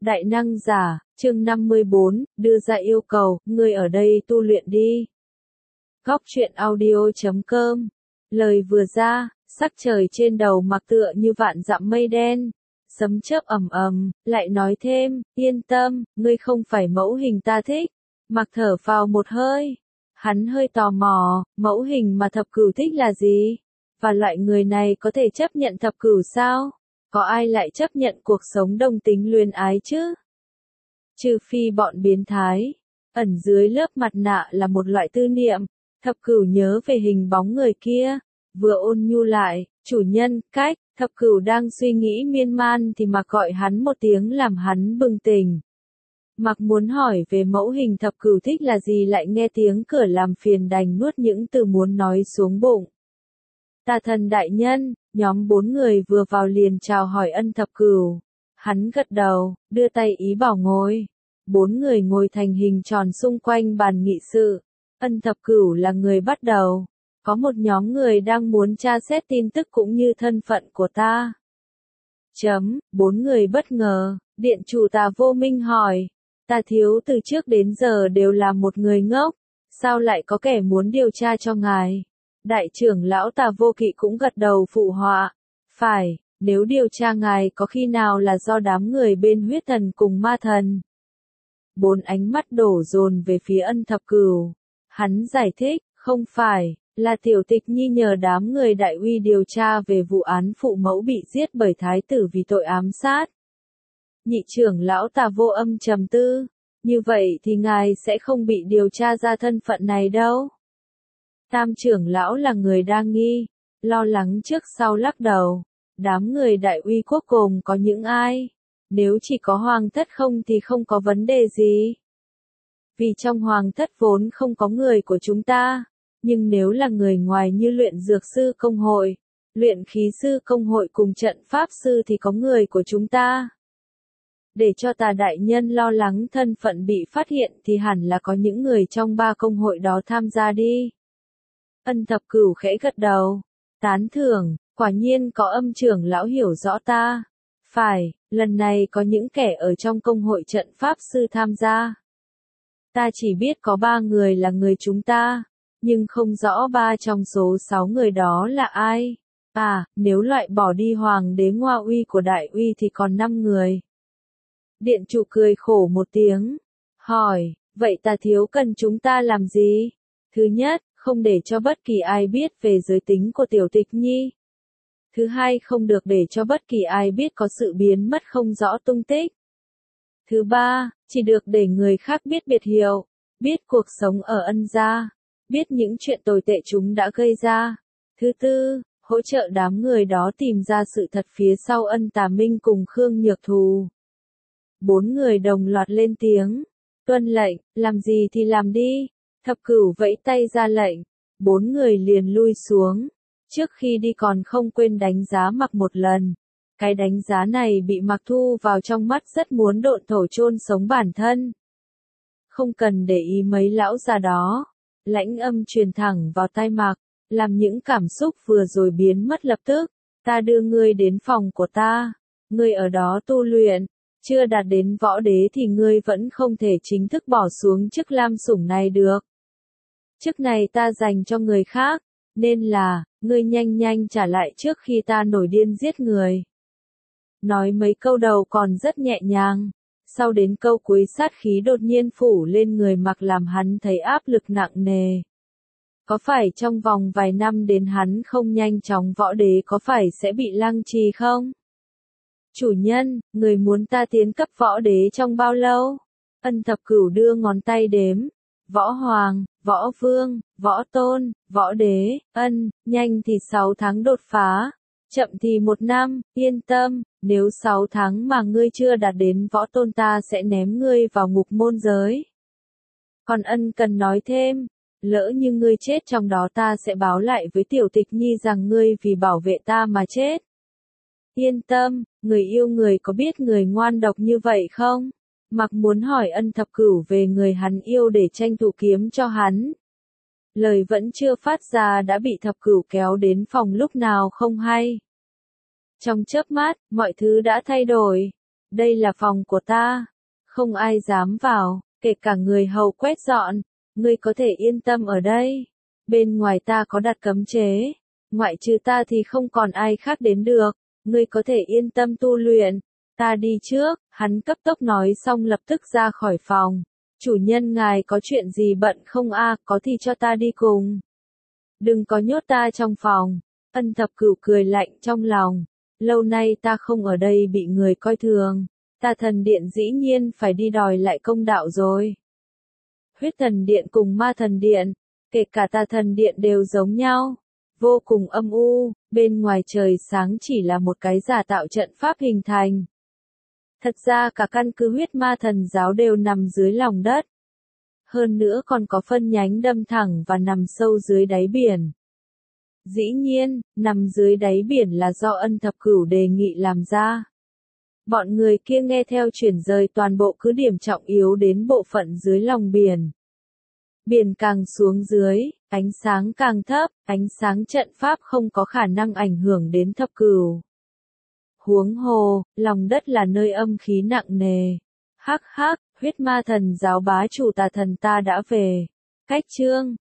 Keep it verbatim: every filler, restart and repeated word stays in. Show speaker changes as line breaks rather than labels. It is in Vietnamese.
Đại năng giả, chương năm mươi bốn, đưa ra yêu cầu, ngươi ở đây tu luyện đi. Góc truyện audio chấm com. Lời vừa ra, sắc trời trên đầu Mặc tựa như vạn dặm mây đen, sấm chớp ầm ầm, lại nói thêm, yên tâm, ngươi không phải mẫu hình ta thích. Mặc thở phào một hơi, hắn hơi tò mò, mẫu hình mà thập cửu thích là gì? Và loại người này có thể chấp nhận thập cửu sao? Có ai lại chấp nhận cuộc sống đồng tính luyến ái chứ? Trừ phi bọn biến thái. Ẩn dưới lớp mặt nạ là một loại tư niệm. Thập cửu nhớ về hình bóng người kia, vừa ôn nhu lại, chủ nhân, cách, thập cửu đang suy nghĩ miên man thì Mặc gọi hắn một tiếng làm hắn bừng tỉnh. Mặc muốn hỏi về mẫu hình thập cửu thích là gì lại nghe tiếng cửa làm phiền đành nuốt những từ muốn nói xuống bụng. Tà thần đại nhân, nhóm bốn người vừa vào liền chào hỏi ân thập cửu. Hắn gật đầu, đưa tay ý bảo ngồi. Bốn người ngồi thành hình tròn xung quanh bàn nghị sự. Ân thập cửu là người bắt đầu. Có một nhóm người đang muốn tra xét tin tức cũng như thân phận của ta. Chấm, bốn người bất ngờ, điện chủ Tà Vô Minh hỏi. Ta thiếu từ trước đến giờ đều là một người ngốc, sao lại có kẻ muốn điều tra cho ngài? Đại trưởng lão Tà Vô Kỵ cũng gật đầu phụ họa. Phải, nếu điều tra ngài có khi nào là do đám người bên huyết thần cùng ma thần? Bốn ánh mắt đổ dồn về phía ân thập cửu. Hắn giải thích, không phải, là tiểu tịch nhi nhờ đám người đại uy điều tra về vụ án phụ mẫu bị giết bởi thái tử vì tội ám sát. Nhị trưởng lão Tà Vô âm trầm tư, như vậy thì ngài sẽ không bị điều tra ra thân phận này đâu. Tam trưởng lão là người đa nghi, lo lắng trước sau lắc đầu. Đám người đại uy quốc gồm có những ai? Nếu chỉ có hoàng thất không thì không có vấn đề gì. Vì trong hoàng thất vốn không có người của chúng ta. Nhưng nếu là người ngoài như luyện dược sư công hội, luyện khí sư công hội cùng trận pháp sư thì có người của chúng ta. Để cho Tà đại nhân lo lắng thân phận bị phát hiện thì hẳn là có những người trong ba công hội đó tham gia đi. Ân thập cửu khẽ gật đầu, tán thưởng, quả nhiên có âm trưởng lão hiểu rõ ta. Phải, lần này có những kẻ ở trong công hội trận pháp sư tham gia. Ta chỉ biết có ba người là người chúng ta, nhưng không rõ ba trong số sáu người đó là ai. À, nếu loại bỏ đi hoàng đế Ngoa Uy của đại uy thì còn năm người. Điện chủ cười khổ một tiếng, hỏi, vậy ta thiếu cần chúng ta làm gì? Thứ nhất, không để cho bất kỳ ai biết về giới tính của tiểu tịch nhi. Thứ hai, không được để cho bất kỳ ai biết có sự biến mất không rõ tung tích. Thứ ba, chỉ được để người khác biết biệt hiệu, biết cuộc sống ở ân gia, biết những chuyện tồi tệ chúng đã gây ra. Thứ tư, hỗ trợ đám người đó tìm ra sự thật phía sau Ân Tà Minh cùng Khương Nhược Thù. Bốn người đồng loạt lên tiếng, tuân lệnh, làm gì thì làm đi. Thập cửu vẫy tay ra lệnh, bốn người liền lui xuống. Trước khi đi còn không quên đánh giá Mặc một lần. Cái đánh giá này bị Mặc thu vào trong mắt rất muốn độn thổ chôn sống bản thân. Không cần để ý mấy lão già đó. Lãnh âm truyền thẳng vào tai Mặc, làm những cảm xúc vừa rồi biến mất lập tức. Ta đưa ngươi đến phòng của ta, ngươi ở đó tu luyện. Chưa đạt đến võ đế thì ngươi vẫn không thể chính thức bỏ xuống chức lam sủng này được. Chức này ta dành cho người khác, nên là, ngươi nhanh nhanh trả lại trước khi ta nổi điên giết người. Nói mấy câu đầu còn rất nhẹ nhàng, sau đến câu cuối sát khí đột nhiên phủ lên người Mặc làm hắn thấy áp lực nặng nề. Có phải trong vòng vài năm đến hắn không nhanh chóng võ đế có phải sẽ bị lăng trì không? Chủ nhân, người muốn ta tiến cấp võ đế trong bao lâu? Ân thập cửu đưa ngón tay đếm. Võ hoàng, võ vương, võ tôn, võ đế, ân, nhanh thì sáu tháng đột phá. Chậm thì một năm, yên tâm, nếu sáu tháng mà ngươi chưa đạt đến võ tôn ta sẽ ném ngươi vào ngục môn giới. Còn ân cần nói thêm, lỡ như ngươi chết trong đó ta sẽ báo lại với tiểu tịch nhi rằng ngươi vì bảo vệ ta mà chết. Yên tâm, người yêu người có biết người ngoan độc như vậy không? Mặc muốn hỏi ân thập cửu về người hắn yêu để tranh thủ kiếm cho hắn. Lời vẫn chưa phát ra đã bị thập cửu kéo đến phòng lúc nào không hay. Trong chớp mắt, mọi thứ đã thay đổi. Đây là phòng của ta. Không ai dám vào, kể cả người hầu quét dọn. Ngươi có thể yên tâm ở đây. Bên ngoài ta có đặt cấm chế. Ngoại trừ ta thì không còn ai khác đến được. Ngươi có thể yên tâm tu luyện. Ta đi trước, hắn cấp tốc nói xong lập tức ra khỏi phòng. Chủ nhân ngài có chuyện gì bận không a? Có thì cho ta đi cùng. Đừng có nhốt ta trong phòng. Ân Thập Cửu cười lạnh trong lòng. Lâu nay ta không ở đây bị người coi thường. Tà Thần Điện dĩ nhiên phải đi đòi lại công đạo rồi. Huyết Thần Điện cùng Ma Thần Điện, kể cả Tà Thần Điện đều giống nhau. Vô cùng âm u, bên ngoài trời sáng chỉ là một cái giả tạo trận pháp hình thành. Thật ra cả căn cứ huyết ma thần giáo đều nằm dưới lòng đất. Hơn nữa còn có phân nhánh đâm thẳng và nằm sâu dưới đáy biển. Dĩ nhiên, nằm dưới đáy biển là do Ân Thập Cửu đề nghị làm ra. Bọn người kia nghe theo chuyển rời toàn bộ cứ điểm trọng yếu đến bộ phận dưới lòng biển. Biển càng xuống dưới, ánh sáng càng thấp, ánh sáng trận pháp không có khả năng ảnh hưởng đến Thập Cửu. Huống hồ, lòng đất là nơi âm khí nặng nề. Hắc hắc, huyết ma thần giáo bá chủ Tà Thần ta đã về. Cách chương